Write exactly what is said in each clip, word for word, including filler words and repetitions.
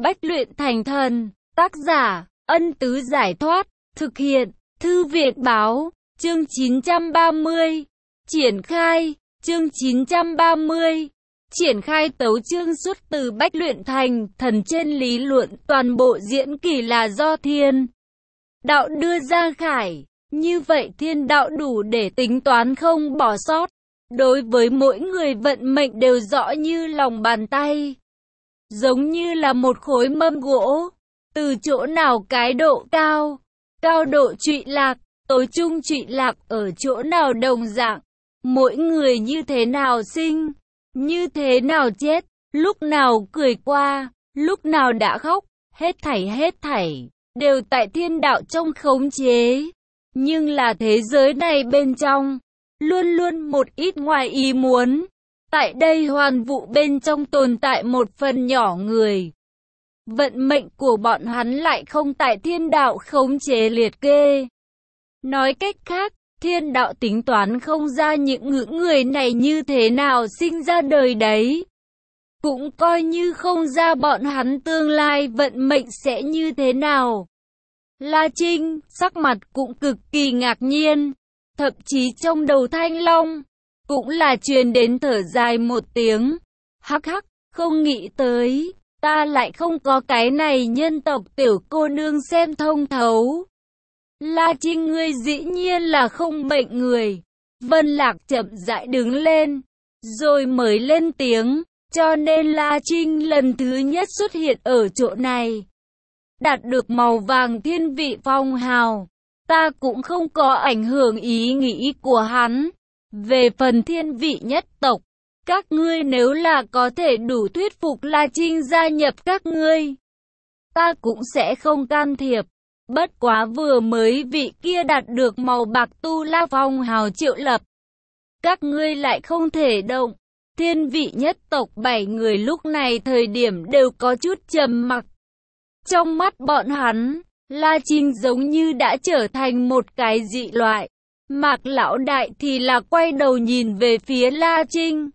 Bách luyện thành thần, tác giả, Ân Tứ Giải Thoát, thực hiện, Thư Viện Báo, chương chín trăm ba mươi, triển khai, chương chín trăm ba mươi, triển khai tấu chương xuất từ Bách luyện thành thần. Trên lý luận, toàn bộ diễn kỳ là do thiên đạo đưa ra khải, như vậy thiên đạo đủ để tính toán không bỏ sót. Đối với mỗi người vận mệnh đều rõ như lòng bàn tay, giống như là một khối mâm gỗ, từ chỗ nào cái độ cao, cao độ trụy lạc, tối trung trụy lạc ở chỗ nào đồng dạng. Mỗi người như thế nào sinh, như thế nào chết, lúc nào cười qua, lúc nào đã khóc, hết thảy hết thảy, đều tại thiên đạo trong khống chế. Nhưng là thế giới này bên trong, luôn luôn một ít ngoài ý muốn. Tại đây hoàn vũ bên trong tồn tại một phần nhỏ người. Vận mệnh của bọn hắn lại không tại thiên đạo khống chế liệt kê. Nói cách khác, thiên đạo tính toán không ra những ngưỡng người này như thế nào sinh ra đời đấy. Cũng coi như không ra bọn hắn tương lai vận mệnh sẽ như thế nào. La Trinh, sắc mặt cũng cực kỳ ngạc nhiên. Thậm chí trong đầu Thanh Long, cũng là truyền đến thở dài một tiếng. Hắc hắc, không nghĩ tới, ta lại không có cái này nhân tộc tiểu cô nương xem thông thấu. La Trinh ngươi dĩ nhiên là không bệnh người. Vân Lạc chậm rãi đứng lên, rồi mới lên tiếng, cho nên La Trinh lần thứ nhất xuất hiện ở chỗ này. Đạt được màu vàng thiên vị phong hào, ta cũng không có ảnh hưởng ý nghĩ của hắn. Về phần thiên vị nhất tộc, các ngươi nếu là có thể đủ thuyết phục La Trinh gia nhập các ngươi, ta cũng sẽ không can thiệp. Bất quá vừa mới vị kia đạt được màu bạc tu la phong hào triệu lập, các ngươi lại không thể động. Thiên vị nhất tộc bảy người lúc này thời điểm đều có chút trầm mặc. Trong mắt bọn hắn, La Trinh giống như đã trở thành một cái dị loại. Mạc lão đại thì là quay đầu nhìn về phía La Trinh.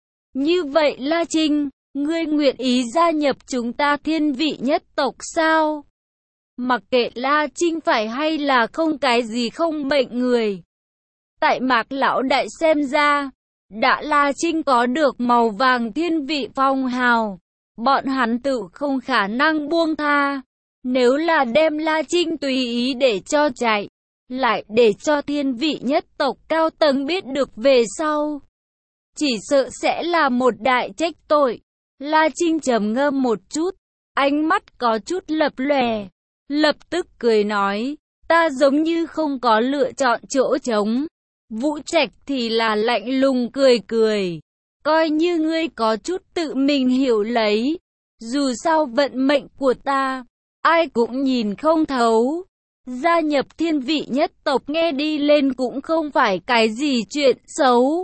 Như vậy La Trinh, ngươi nguyện ý gia nhập chúng ta thiên vị nhất tộc sao? Mặc kệ La Trinh phải hay là không cái gì không bệnh người. Tại Mạc lão đại xem ra, đã La Trinh có được màu vàng thiên vị phong hào, bọn hắn tự không khả năng buông tha. Nếu là đem La Trinh tùy ý để cho chạy, lại để cho thiên vị nhất tộc cao tầng biết được về sau, chỉ sợ sẽ là một đại trách tội. La Trinh trầm ngâm một chút, ánh mắt có chút lập lòe, lập tức cười nói, ta giống như không có lựa chọn chỗ trống. Vũ Trạch thì là lạnh lùng cười cười, coi như ngươi có chút tự mình hiểu lấy, dù sao vận mệnh của ta, ai cũng nhìn không thấu. Gia nhập thiên vị nhất tộc nghe đi lên cũng không phải cái gì chuyện xấu.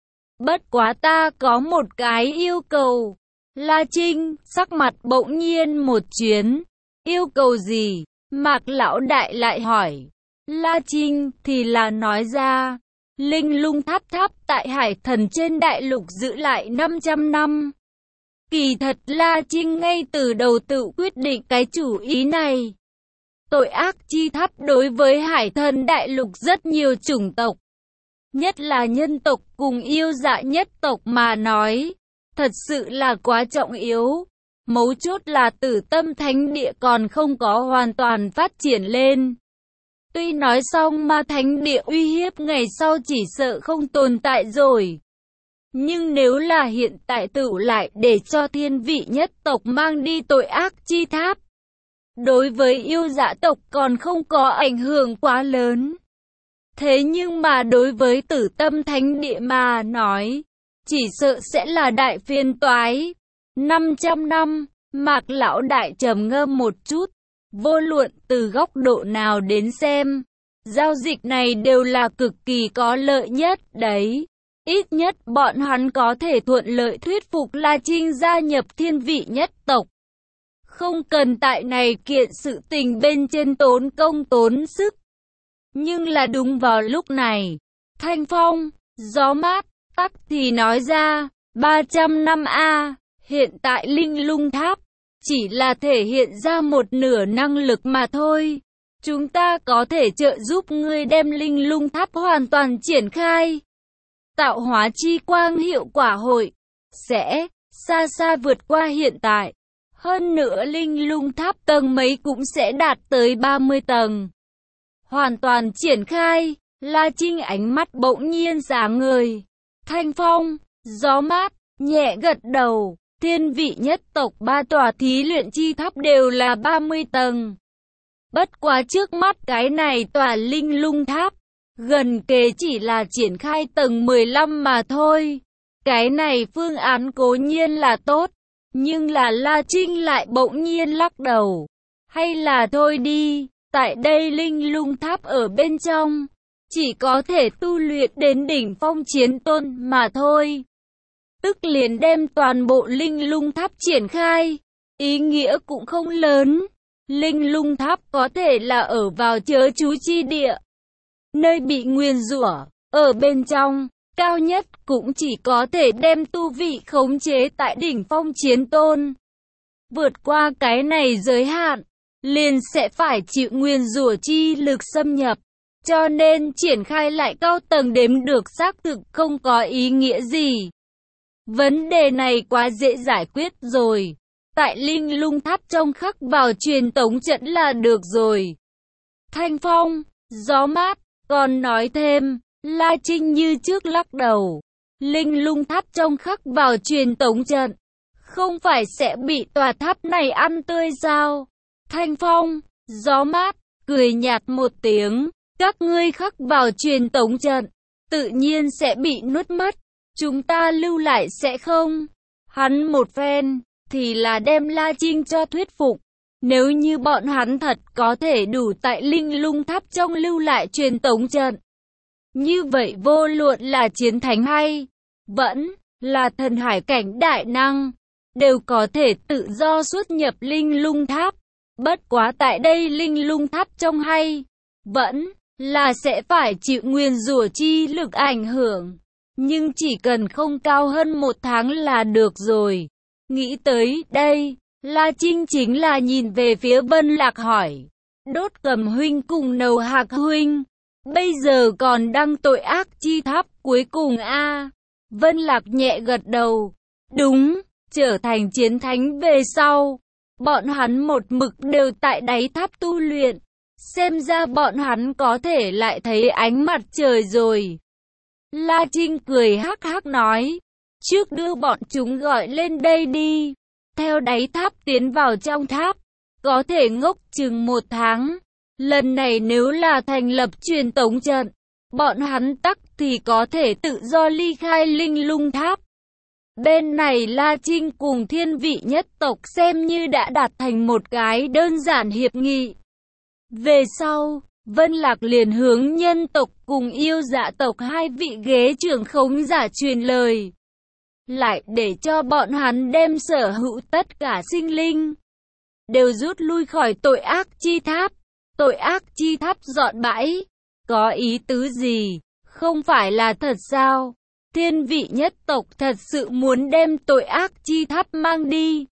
Bất quá ta có một cái yêu cầu. La Trinh, sắc mặt bỗng nhiên một chuyến. Yêu cầu gì? Mạc lão đại lại hỏi. La Trinh thì là nói ra. Linh lung tháp tháp tại Hải Thần trên đại lục giữ lại năm trăm năm. Kỳ thật La Trinh ngay từ đầu tự quyết định cái chủ ý này. Tội ác chi tháp đối với Hải Thần đại lục rất nhiều chủng tộc, nhất là nhân tộc cùng yêu dạ nhất tộc mà nói, thật sự là quá trọng yếu. Mấu chốt là Tử Tâm Thánh Địa còn không có hoàn toàn phát triển lên. Tuy nói xong mà Thánh Địa uy hiếp ngày sau chỉ sợ không tồn tại rồi. Nhưng nếu là hiện tại tự lại để cho thiên vị nhất tộc mang đi tội ác chi tháp, đối với yêu dạ tộc còn không có ảnh hưởng quá lớn. Thế nhưng mà đối với Tử Tâm Thánh Địa mà nói, chỉ sợ sẽ là đại phiền toái. năm trăm năm, Mạc lão đại trầm ngâm một chút, vô luận từ góc độ nào đến xem, giao dịch này đều là cực kỳ có lợi nhất đấy. Ít nhất bọn hắn có thể thuận lợi thuyết phục La Trinh gia nhập thiên vị nhất tộc. Không cần tại này kiện sự tình bên trên tốn công tốn sức. Nhưng là đúng vào lúc này, thanh phong, gió mát, tắc thì nói ra, ba trăm năm a, hiện tại Linh Lung Tháp, chỉ là thể hiện ra một nửa năng lực mà thôi. Chúng ta có thể trợ giúp ngươi đem linh lung tháp hoàn toàn triển khai. Tạo hóa chi quang hiệu quả hội sẽ xa xa vượt qua hiện tại. Hơn nữa linh lung tháp tầng mấy cũng sẽ đạt tới ba mươi tầng. Hoàn toàn triển khai, La Trinh ánh mắt bỗng nhiên sáng ngời. Thanh phong, gió mát, nhẹ gật đầu. Thiên vị nhất tộc ba tòa thí luyện chi tháp đều là ba mươi tầng. Bất quá trước mắt cái này tòa linh lung tháp, gần kề chỉ là triển khai tầng mười lăm mà thôi. Cái này phương án cố nhiên là tốt, nhưng là La Trinh lại bỗng nhiên lắc đầu. Hay là thôi đi, tại đây linh lung tháp ở bên trong, chỉ có thể tu luyện đến đỉnh phong chiến tôn mà thôi. Tức liền đem toàn bộ linh lung tháp triển khai, ý nghĩa cũng không lớn. Linh lung tháp có thể là ở vào chớ chú chi địa, nơi bị nguyền rủa, ở bên trong, cao nhất cũng chỉ có thể đem tu vị khống chế tại đỉnh phong chiến tôn. Vượt qua cái này giới hạn, liền sẽ phải chịu nguyền rủa chi lực xâm nhập, cho nên triển khai lại cao tầng đếm được xác thực không có ý nghĩa gì. Vấn đề này quá dễ giải quyết rồi. Tại linh lung tháp trong khắc vào truyền tống trận là được rồi. Thanh phong, gió mát, còn nói thêm, La Trinh như trước lắc đầu. Linh lung tháp trong khắc vào truyền tống trận, không phải sẽ bị tòa tháp này ăn tươi sao? Thanh phong, gió mát, cười nhạt một tiếng, các ngươi khắc vào truyền tống trận, tự nhiên sẽ bị nuốt mất. Chúng ta lưu lại sẽ không? Hắn một phen thì là đem La Trinh cho thuyết phục. Nếu như bọn hắn thật có thể đủ tại linh lung tháp trong lưu lại truyền tống trận, như vậy vô luận là chiến thánh hay vẫn là thần hải cảnh đại năng, đều có thể tự do xuất nhập linh lung tháp. Bất quá tại đây linh lung tháp trong hay vẫn là sẽ phải chịu nguyền rủa chi lực ảnh hưởng, nhưng chỉ cần không cao hơn một tháng là được rồi. Nghĩ tới đây, La Trinh chính là nhìn về phía Vân Lạc hỏi, Đốt Cầm huynh cùng Nầu Hạc huynh, bây giờ còn đăng tội ác chi tháp cuối cùng a? À? Vân Lạc nhẹ gật đầu, đúng, trở thành chiến thánh về sau, bọn hắn một mực đều tại đáy tháp tu luyện, xem ra bọn hắn có thể lại thấy ánh mặt trời rồi. La Trinh cười hắc hắc nói, trước đưa bọn chúng gọi lên đây đi, theo đáy tháp tiến vào trong tháp, có thể ngốc chừng một tháng. Lần này nếu là thành lập truyền tống trận, bọn hắn tắc thì có thể tự do ly khai linh lung tháp. Bên này La Trinh cùng thiên vị nhất tộc xem như đã đạt thành một cái đơn giản hiệp nghị. Về sau, Vân Lạc liền hướng nhân tộc cùng yêu dạ tộc hai vị ghế trưởng khống giả truyền lời, lại để cho bọn hắn đem sở hữu tất cả sinh linh đều rút lui khỏi tội ác chi tháp. Tội ác chi tháp dọn bãi, có ý tứ gì? Không phải là thật sao? Thiên vị nhất tộc thật sự muốn đem tội ác chi tháp mang đi.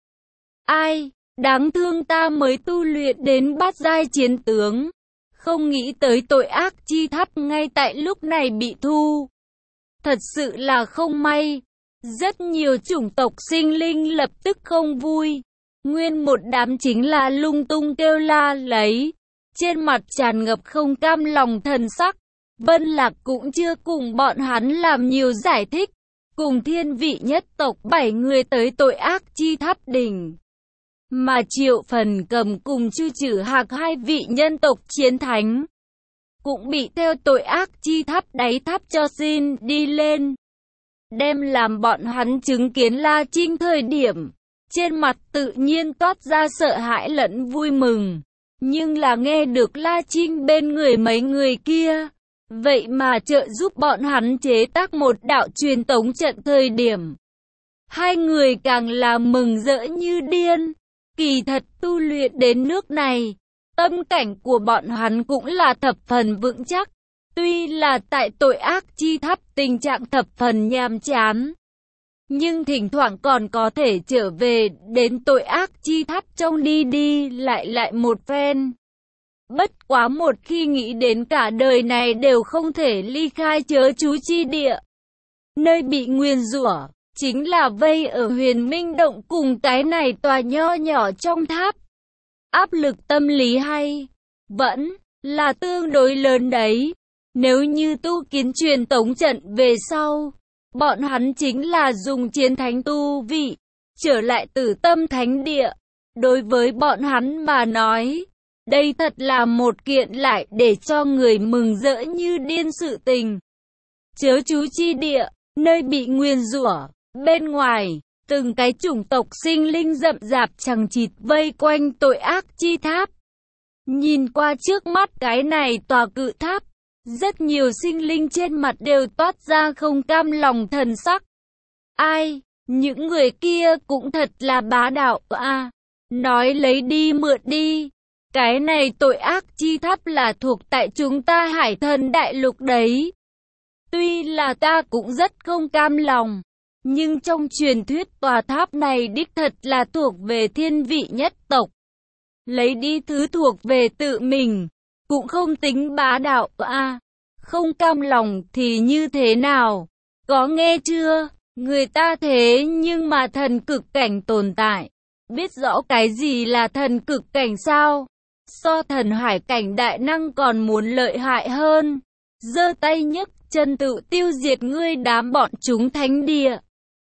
Ai, đáng thương ta mới tu luyện đến bát giai chiến tướng, không nghĩ tới tội ác chi tháp ngay tại lúc này bị thu. Thật sự là không may. Rất nhiều chủng tộc sinh linh lập tức không vui, nguyên một đám chính là lung tung kêu la lấy, trên mặt tràn ngập không cam lòng thần sắc. Vân Lạc cũng chưa cùng bọn hắn làm nhiều giải thích, cùng thiên vị nhất tộc bảy người tới tội ác chi tháp đỉnh. Mà Triệu Phần Cầm cùng Chu Trử Hạc hai vị nhân tộc chiến thánh, cũng bị theo tội ác chi tháp đáy tháp cho xin đi lên. Đem làm bọn hắn chứng kiến La Trinh thời điểm, trên mặt tự nhiên toát ra sợ hãi lẫn vui mừng. Nhưng là nghe được La Trinh bên người mấy người kia, vậy mà trợ giúp bọn hắn chế tác một đạo truyền tống trận thời điểm, hai người càng là mừng rỡ như điên. Kỳ thật tu luyện đến nước này, tâm cảnh của bọn hắn cũng là thập phần vững chắc. Tuy là tại tội ác chi tháp tình trạng thập phần nhàm chán, nhưng thỉnh thoảng còn có thể trở về đến tội ác chi tháp trong đi đi lại lại một phen. Bất quá một khi nghĩ đến cả đời này đều không thể ly khai chớ chú chi địa, nơi bị nguyền rủa, chính là vây ở Huyền Minh Động cùng cái này tòa nho nhỏ trong tháp. Áp lực tâm lý hay vẫn là tương đối lớn đấy. Nếu như tu kiến truyền tống trận về sau, bọn hắn chính là dùng chiến thánh tu vị, trở lại Tử Tâm Thánh Địa. Đối với bọn hắn mà nói, đây thật là một kiện lại để cho người mừng rỡ như điên sự tình. Chớ chú chi địa, nơi bị nguyền rủa, bên ngoài, từng cái chủng tộc sinh linh rậm rạp chằng chịt vây quanh tội ác chi tháp. Nhìn qua trước mắt cái này tòa cự tháp, rất nhiều sinh linh trên mặt đều toát ra không cam lòng thần sắc. Ai, những người kia cũng thật là bá đạo à, nói lấy đi mượn đi. Cái này tội ác chi tháp là thuộc tại chúng ta Hải Thần Đại Lục đấy. Tuy là ta cũng rất không cam lòng, nhưng trong truyền thuyết tòa tháp này đích thật là thuộc về thiên vị nhất tộc. Lấy đi thứ thuộc về tự mình, cũng không tính bá đạo à. Không cam lòng thì như thế nào? Có nghe chưa? Người ta thế nhưng mà thần cực cảnh tồn tại. Biết rõ cái gì là thần cực cảnh sao? So thần hải cảnh đại năng còn muốn lợi hại hơn. Giơ tay nhấc chân tự tiêu diệt ngươi đám bọn chúng thánh địa.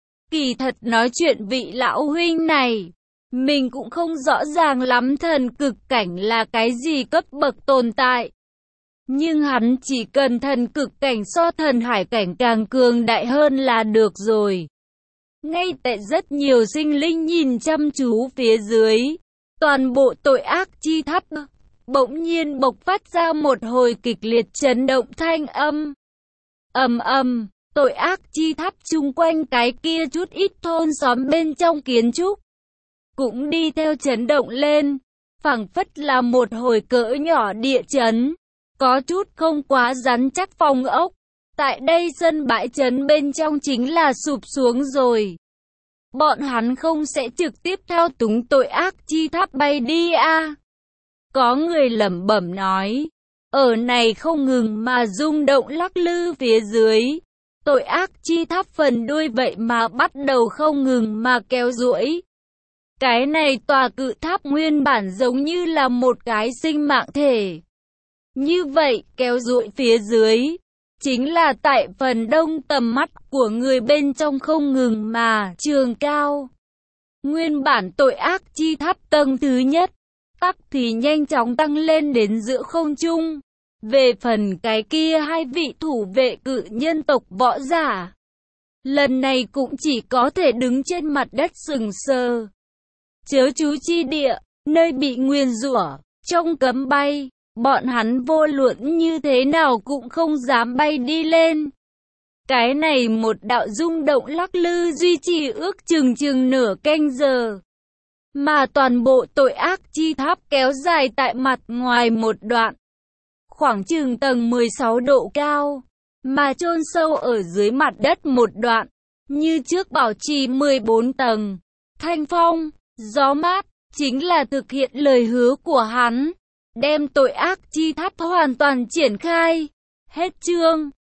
Kỳ thật nói chuyện vị lão huynh này, mình cũng không rõ ràng lắm thần cực cảnh là cái gì cấp bậc tồn tại. Nhưng hắn chỉ cần thần cực cảnh so thần hải cảnh càng cường đại hơn là được rồi. Ngay tại rất nhiều sinh linh nhìn chăm chú phía dưới, toàn bộ tội ác chi tháp bỗng nhiên bộc phát ra một hồi kịch liệt chấn động thanh âm. Ầm ầm, tội ác chi tháp chung quanh cái kia chút ít thôn xóm bên trong kiến trúc cũng đi theo chấn động lên, phảng phất là một hồi cỡ nhỏ địa chấn. Có chút không quá rắn chắc phòng ốc, tại đây sân bãi trấn bên trong chính là sụp xuống rồi. Bọn hắn không sẽ trực tiếp thao túng tội ác chi tháp bay đi à? Có người lẩm bẩm nói, ở này không ngừng mà rung động lắc lư phía dưới. Tội ác chi tháp phần đuôi vậy mà bắt đầu không ngừng mà kéo duỗi. Cái này tòa cự tháp nguyên bản giống như là một cái sinh mạng thể. Như vậy, kéo duỗi phía dưới, chính là tại phần đông tầm mắt của người bên trong không ngừng mà trường cao. Nguyên bản tội ác chi tháp tầng thứ nhất, tắc thì nhanh chóng tăng lên đến giữa không trung. Về phần cái kia hai vị thủ vệ cự nhân tộc võ giả, lần này cũng chỉ có thể đứng trên mặt đất sừng sờ. Chớ chú chi địa, nơi bị nguyền rủa, trong cấm bay. Bọn hắn vô luận như thế nào cũng không dám bay đi lên. Cái này một đạo rung động lắc lư duy trì ước chừng chừng nửa canh giờ. Mà toàn bộ tội ác chi tháp kéo dài tại mặt ngoài một đoạn. Khoảng chừng tầng mười sáu độ cao. Mà chôn sâu ở dưới mặt đất một đoạn. Như trước bảo trì mười bốn tầng. Thanh phong, gió mát, chính là thực hiện lời hứa của hắn. Đem tội ác chi tháp hoàn toàn triển khai. Hết chương.